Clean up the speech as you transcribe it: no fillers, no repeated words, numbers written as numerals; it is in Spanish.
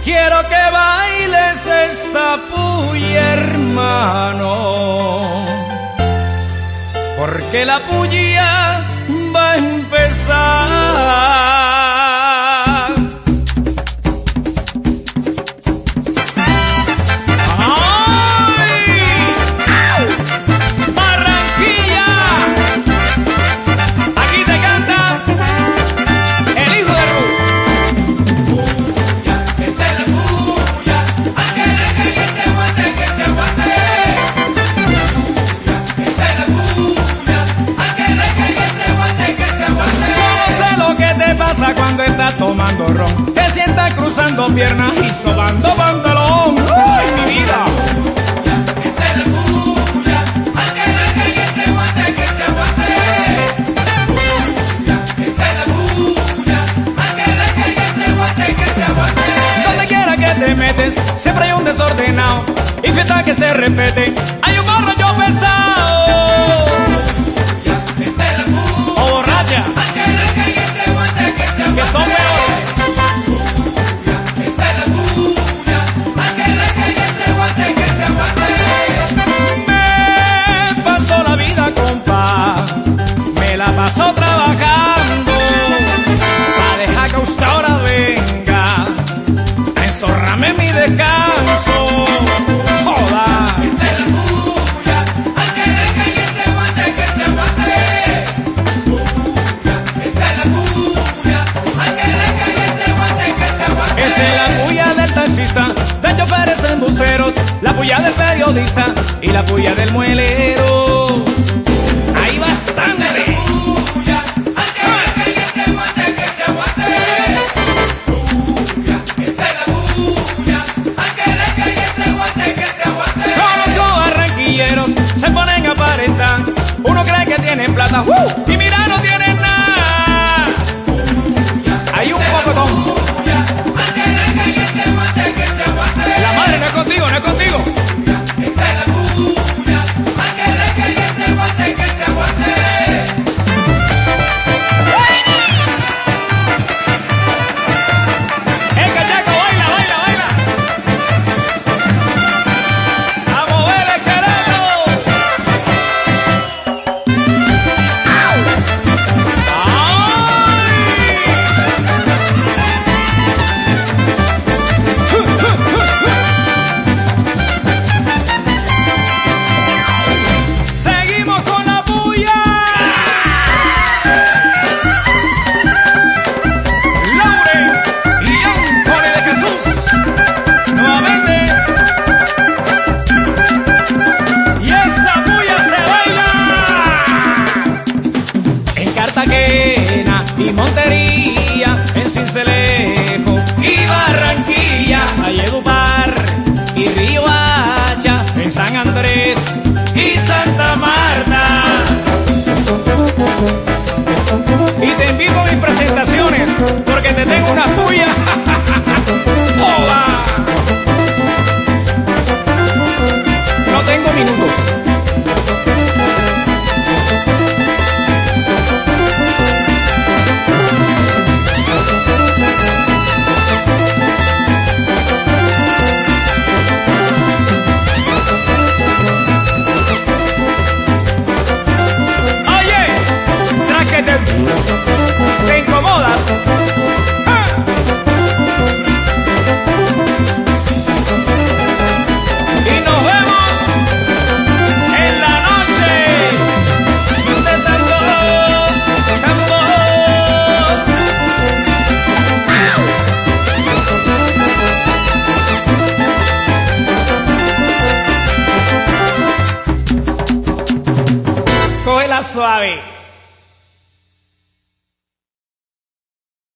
quiero que bailes esta puya, hermano, porque la puya va a empezar. Cuando estás tomando ron, te sientas cruzando piernas y sobando pantalón. ¡Ay, mi vida! Esta es la puya, al que le caiga este guante que se aguante. Esta es la puya, al que le caiga este guante que se aguante. Donde quiera que te metes, siempre hay un desordenado y fiesta que se repete. Hay un borracho pesado o borracha que son peores. Esta es la puya, al que le caiga este guante que se aguante. Me paso la vida, compa, me la paso trabajando, pa' dejar que usted ahora venga a enzorrarme mi descanso. Joda. Esta es la puya, al que le caiga este guante que se aguante. Esta es la puya, esta es la puya del taxista, de choferes embusteros, la puya del periodista y la puya del muelero. Hay bastante. Esta es la puya, al que le caiga este guante que se aguante. Esta es la puya, al que le caiga este guante que se aguante. Conozco barranquilleros, se ponen a aparentar, uno cree que tienen plata y mira, no tienen nada. Hay un pocotón. La madre no es contigo, no es contigo. Esta es la puya, al que le caiga este guante que se aguante. El cachaco, baila, baila, baila. A mover el esqueleto. Y Montería, en Cincelejo y Barranquilla, Valledupar y Río Hacha, en San Andrés y Santa Marta. Y te invito a mis presentaciones porque te tengo una puya. ¡Hola! No tengo minutos. Te incomodas. Y nos vemos en la noche de tambor. Cógela suave.